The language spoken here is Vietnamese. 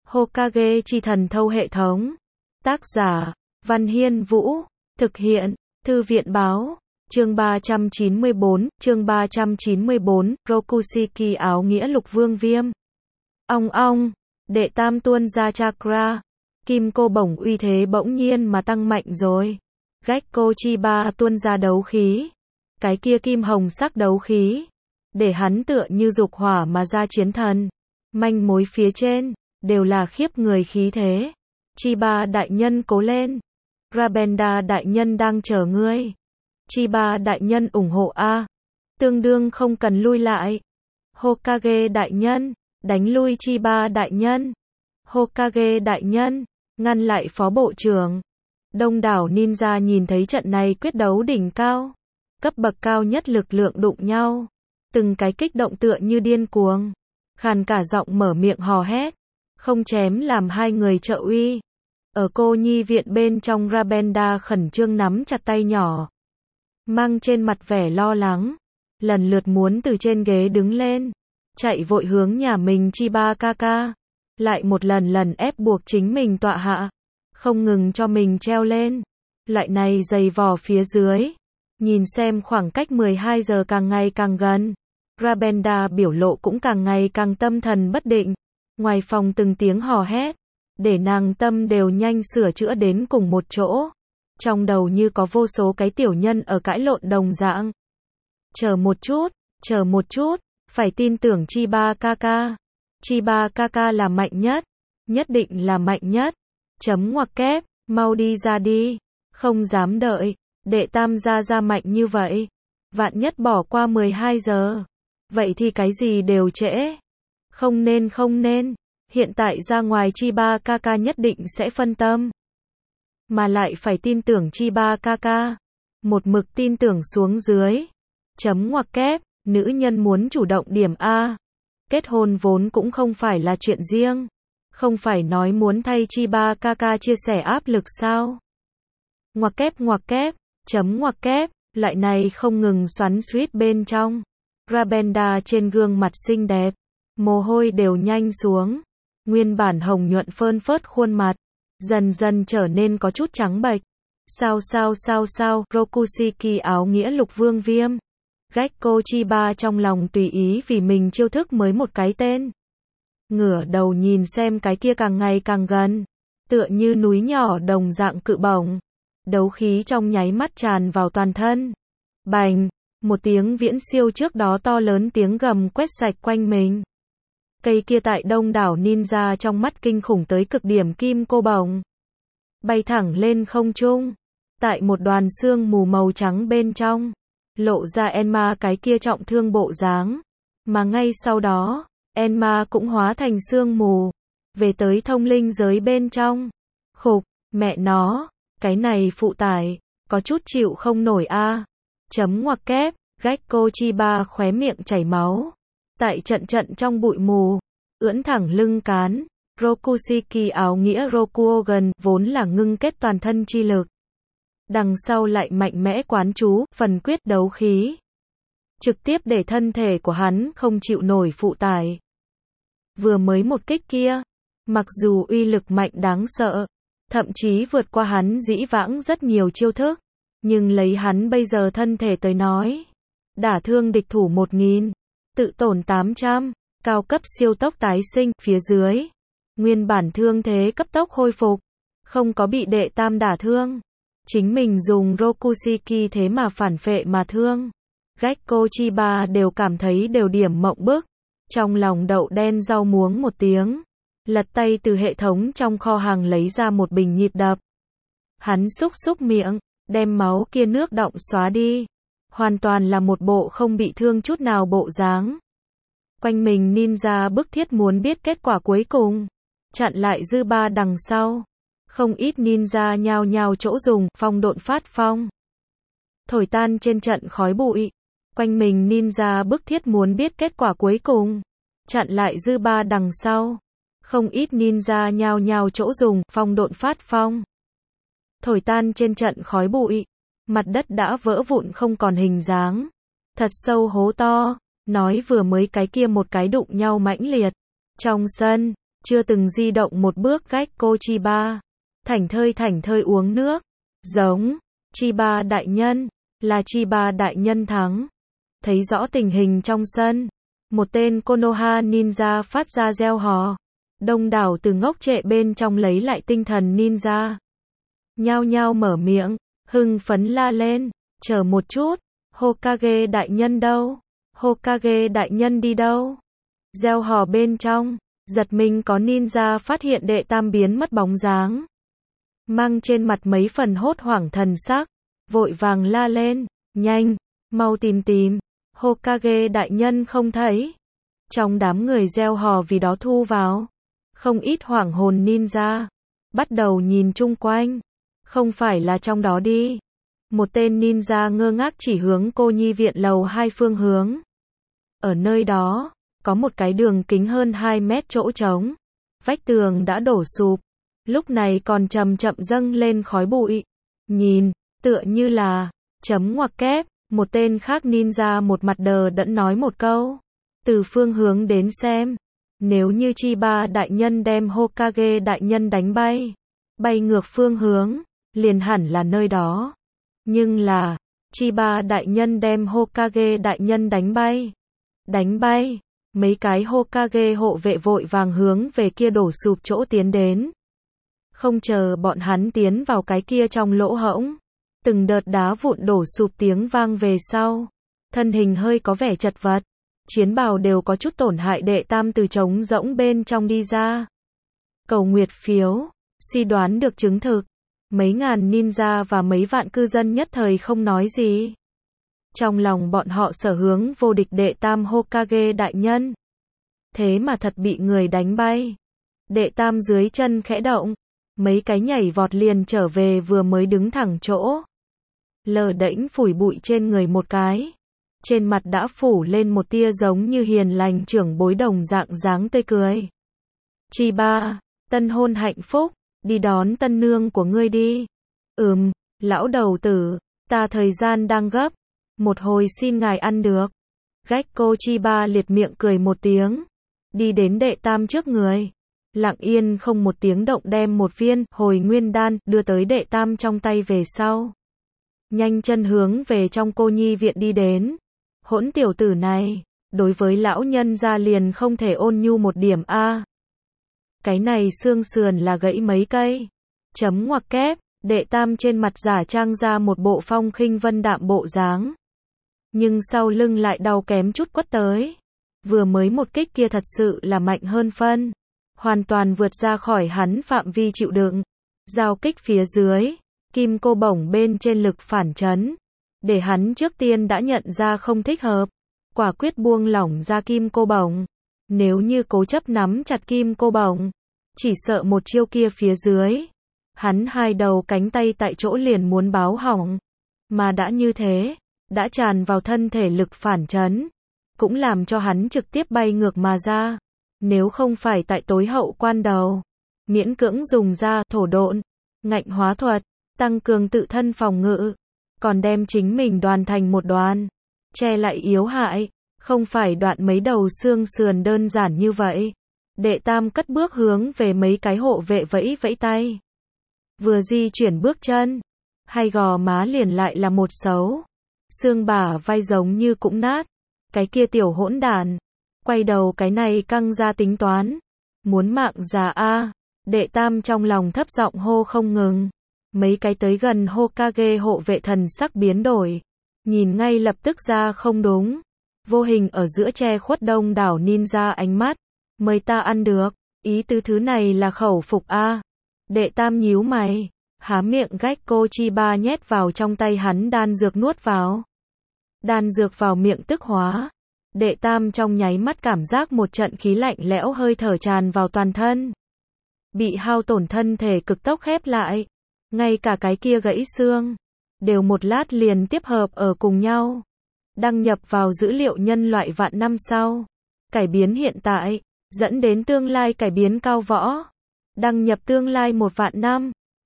Hokage chi thần thâu hệ thống. Tác giả, Văn Hiên Vũ. Thực hiện, Thư viện Báo. Chương 394, Rokushiki áo nghĩa lục vương viêm. Ong ong, đệ tam tuôn ra chakra. Kim cô bổng uy thế bỗng nhiên mà tăng mạnh rồi. Gekko Chiba tuôn ra đấu khí. Cái kia kim hồng sắc đấu khí. Để hắn tựa như dục hỏa mà ra chiến thần. Manh mối phía trên, đều là khiếp người khí thế. Chiba đại nhân cố lên. Rabenda đại nhân đang chờ ngươi. Chiba đại nhân ủng hộ a. Tương đương không cần lui lại. Hokage đại nhân, đánh lui Chiba đại nhân. Hokage đại nhân, ngăn lại phó bộ trưởng. Đông đảo ninja nhìn thấy trận này quyết đấu đỉnh cao. Cấp bậc cao nhất lực lượng đụng nhau. Từng cái kích động tựa như điên cuồng. Khàn cả giọng mở miệng hò hét. Không chém làm hai người trợ uy. Ở cô nhi viện bên trong Rabenda khẩn trương nắm chặt tay nhỏ. Mang trên mặt vẻ lo lắng. Lần lượt muốn từ trên ghế đứng lên. Chạy vội hướng nhà mình Chiba Kaka. Lại một lần ép buộc chính mình tọa hạ. Không ngừng cho mình treo lên. Loại này dày vò phía dưới. Nhìn xem khoảng cách 12 giờ càng ngày càng gần. Rabenda biểu lộ cũng càng ngày càng tâm thần bất định. Ngoài phòng từng tiếng hò hét. Để nàng tâm đều nhanh sửa chữa đến cùng một chỗ. Trong đầu như có vô số cái tiểu nhân ở cãi lộn đồng dạng. Chờ một chút, phải tin tưởng Chiba Kaka. Chiba Kaka là mạnh nhất. Nhất định là mạnh nhất. Chấm ngoặc kép, mau đi ra đi. Không dám đợi. Đệ tam ra mạnh như vậy. Vạn nhất bỏ qua 12 giờ. Vậy thì cái gì đều trễ. Không nên. Hiện tại ra ngoài Chiba Kaka nhất định sẽ phân tâm. Mà lại phải tin tưởng Chiba Kaka. Một mực tin tưởng xuống dưới. Chấm ngoặc kép, nữ nhân muốn chủ động điểm A. Kết hôn vốn cũng không phải là chuyện riêng. Không phải nói muốn thay Chiba Kaka chia sẻ áp lực sao? Ngoặc kép, chấm ngoặc kép, loại này không ngừng xoắn xuýt bên trong. Rabenda trên gương mặt xinh đẹp. Mồ hôi đều nhanh xuống. Nguyên bản hồng nhuận phơn phớt khuôn mặt. Dần dần trở nên có chút trắng bệch. Sao, Rokushiki áo nghĩa lục vương viêm. Gekko Chiba trong lòng tùy ý vì mình chiêu thức mới một cái tên. Ngửa đầu nhìn xem cái kia càng ngày càng gần. Tựa như núi nhỏ đồng dạng cự bổng. Đấu khí trong nháy mắt tràn vào toàn thân. Bành, một tiếng viễn siêu trước đó to lớn tiếng gầm quét sạch quanh mình. Cây kia tại đông đảo ninja trong mắt kinh khủng tới cực điểm kim cô bổng. Bay thẳng lên không trung. Tại một đoàn sương mù màu trắng bên trong. Lộ ra Enma cái kia trọng thương bộ dáng. Mà ngay sau đó, Enma cũng hóa thành sương mù. Về tới thông linh giới bên trong. Khục, mẹ nó, cái này phụ tải, có chút chịu không nổi a. Chấm ngoặc kép, Gekko Chiba khóe miệng chảy máu. Tại trận trong bụi mù, ưỡn thẳng lưng cán. Rokushiki áo nghĩa Rokuogan vốn là ngưng kết toàn thân chi lực. Đằng sau lại mạnh mẽ quán chú, phần quyết đấu khí. Trực tiếp để thân thể của hắn không chịu nổi phụ tải. Vừa mới một kích kia, mặc dù uy lực mạnh đáng sợ, thậm chí vượt qua hắn dĩ vãng rất nhiều chiêu thức, nhưng lấy hắn bây giờ thân thể tới nói, đả thương địch thủ 1000, tự tổn 800, cao cấp siêu tốc tái sinh, phía dưới, nguyên bản thương thế cấp tốc hồi phục, không có bị đệ tam đả thương. Chính mình dùng Rokushiki thế mà phản phệ mà thương. Gekko Chiba đều cảm thấy đều điểm mộng bức. Trong lòng đậu đen rau muống một tiếng. Lật tay từ hệ thống trong kho hàng lấy ra một bình nhịp đập. Hắn xúc miệng, đem máu kia nước đọng xóa đi. Hoàn toàn là một bộ không bị thương chút nào bộ dáng. Quanh mình ninja bức thiết muốn biết kết quả cuối cùng. Chặn lại dư ba đằng sau. Không ít ninja nhao nhao chỗ dùng, phong độn phát phong. Thổi tan trên trận khói bụi. Quanh mình ninja bức thiết muốn biết kết quả cuối cùng. Chặn lại dư ba đằng sau. Không ít ninja nhao nhao chỗ dùng, phong độn phát phong. Thổi tan trên trận khói bụi. Mặt đất đã vỡ vụn không còn hình dáng. Thật sâu hố to. Nói vừa mới cái kia một cái đụng nhau mãnh liệt. Trong sân, chưa từng di động một bước. Gecko Chiba thảnh thơi uống nước. Giống. Chiba đại nhân. Là Chiba đại nhân thắng. Thấy rõ tình hình trong sân. Một tên Konoha ninja phát ra reo hò. Đông đảo từ ngốc trệ bên trong lấy lại tinh thần ninja. Nhao nhao mở miệng, hưng phấn la lên. Chờ một chút. Hokage đại nhân đâu? Hokage đại nhân đi đâu? Reo hò bên trong. Giật mình có ninja phát hiện đệ tam biến mất bóng dáng. Mang trên mặt mấy phần hốt hoảng thần sắc. Vội vàng la lên. Nhanh, mau tìm. Hokage đại nhân không thấy. Trong đám người reo hò vì đó thu vào. Không ít hoảng hồn ninja. Bắt đầu nhìn chung quanh. Không phải là trong đó đi. Một tên ninja ngơ ngác chỉ hướng cô nhi viện lầu 2 phương hướng. Ở nơi đó, có một cái đường kính hơn 2 mét chỗ trống. Vách tường đã đổ sụp. Lúc này còn chậm chậm dâng lên khói bụi. Nhìn, tựa như là, chấm ngoặc kép. Một tên khác ninja một mặt đờ đẫn nói một câu. Từ phương hướng đến xem. Nếu như Chiba đại nhân đem Hokage đại nhân đánh bay. Bay ngược phương hướng. Liền hẳn là nơi đó. Nhưng là, Chiba đại nhân đem Hokage đại nhân đánh bay. Mấy cái Hokage hộ vệ vội vàng hướng về kia đổ sụp chỗ tiến đến. Không chờ bọn hắn tiến vào cái kia trong lỗ hổng. Từng đợt đá vụn đổ sụp tiếng vang về sau. Thân hình hơi có vẻ chật vật. Chiến bào đều có chút tổn hại. Đệ tam từ trống rỗng bên trong đi ra. Cầu nguyệt phiếu. Suy đoán được chứng thực. Mấy ngàn ninja và mấy vạn cư dân nhất thời không nói gì. Trong lòng bọn họ sở hướng vô địch đệ tam Hokage đại nhân. Thế mà thật bị người đánh bay. Đệ tam dưới chân khẽ động. Mấy cái nhảy vọt liền trở về vừa mới đứng thẳng chỗ. Lờ đễnh phủi bụi trên người một cái. Trên mặt đã phủ lên một tia giống như hiền lành trưởng bối đồng dạng dáng tươi cười. Chiba, tân hôn hạnh phúc. Đi đón tân nương của ngươi đi. Lão đầu tử, ta thời gian đang gấp. Một hồi xin ngài ăn được. Gecko Chiba liệt miệng cười một tiếng. Đi đến đệ tam trước người. Lặng yên không một tiếng động đem một viên hồi nguyên đan đưa tới đệ tam trong tay về sau. Nhanh chân hướng về trong cô nhi viện đi đến. Hỗn tiểu tử này, đối với lão nhân gia liền không thể ôn nhu một điểm a. Cái này xương sườn là gãy mấy cây. Chấm ngoặc kép, đệ tam trên mặt giả trang ra một bộ phong khinh vân đạm bộ dáng. Nhưng sau lưng lại đau kém chút quất tới. Vừa mới một kích kia thật sự là mạnh hơn phân. Hoàn toàn vượt ra khỏi hắn phạm vi chịu đựng. Giao kích phía dưới, kim cô bổng bên trên lực phản chấn. Để hắn trước tiên đã nhận ra không thích hợp. Quả quyết buông lỏng ra kim cô bổng. Nếu như cố chấp nắm chặt kim cô bổng, chỉ sợ một chiêu kia phía dưới. Hắn hai đầu cánh tay tại chỗ liền muốn báo hỏng. Mà đã như thế, đã tràn vào thân thể lực phản chấn. Cũng làm cho hắn trực tiếp bay ngược mà ra. Nếu không phải tại tối hậu quan đầu, miễn cưỡng dùng ra thổ độn, ngạnh hóa thuật, tăng cường tự thân phòng ngự. Còn đem chính mình đoàn thành một đoàn, che lại yếu hại. Không phải đoạn mấy đầu xương sườn đơn giản như vậy. Đệ tam cất bước hướng về mấy cái hộ vệ vẫy vẫy tay. Vừa di chuyển bước chân, hay gò má liền lại là một xấu. Xương bả vai giống như cũng nát. Cái kia tiểu hỗn đản. Quay đầu cái này căng ra tính toán. Muốn mạng già a. Đệ tam trong lòng thấp giọng hô không ngừng. Mấy cái tới gần Hokage hộ vệ thần sắc biến đổi. Nhìn ngay lập tức ra không đúng. Vô hình ở giữa che khuất đông đảo ninja ánh mắt. Mời ta ăn được. Ý tứ thứ này là khẩu phục a. Đệ tam nhíu mày. Há miệng Gecko Chiba nhét vào trong tay hắn đan dược nuốt vào. Đan dược vào miệng tức hóa. Đệ tam trong nháy mắt cảm giác một trận khí lạnh lẽo hơi thở tràn vào toàn thân. Bị hao tổn thân thể cực tốc khép lại. Ngay cả cái kia gãy xương. Đều một lát liền tiếp hợp ở cùng nhau. Đăng nhập vào dữ liệu nhân loại vạn năm sau. Cải biến hiện tại. Dẫn đến tương lai cải biến cao võ. Đăng nhập tương lai 1 vạn năm.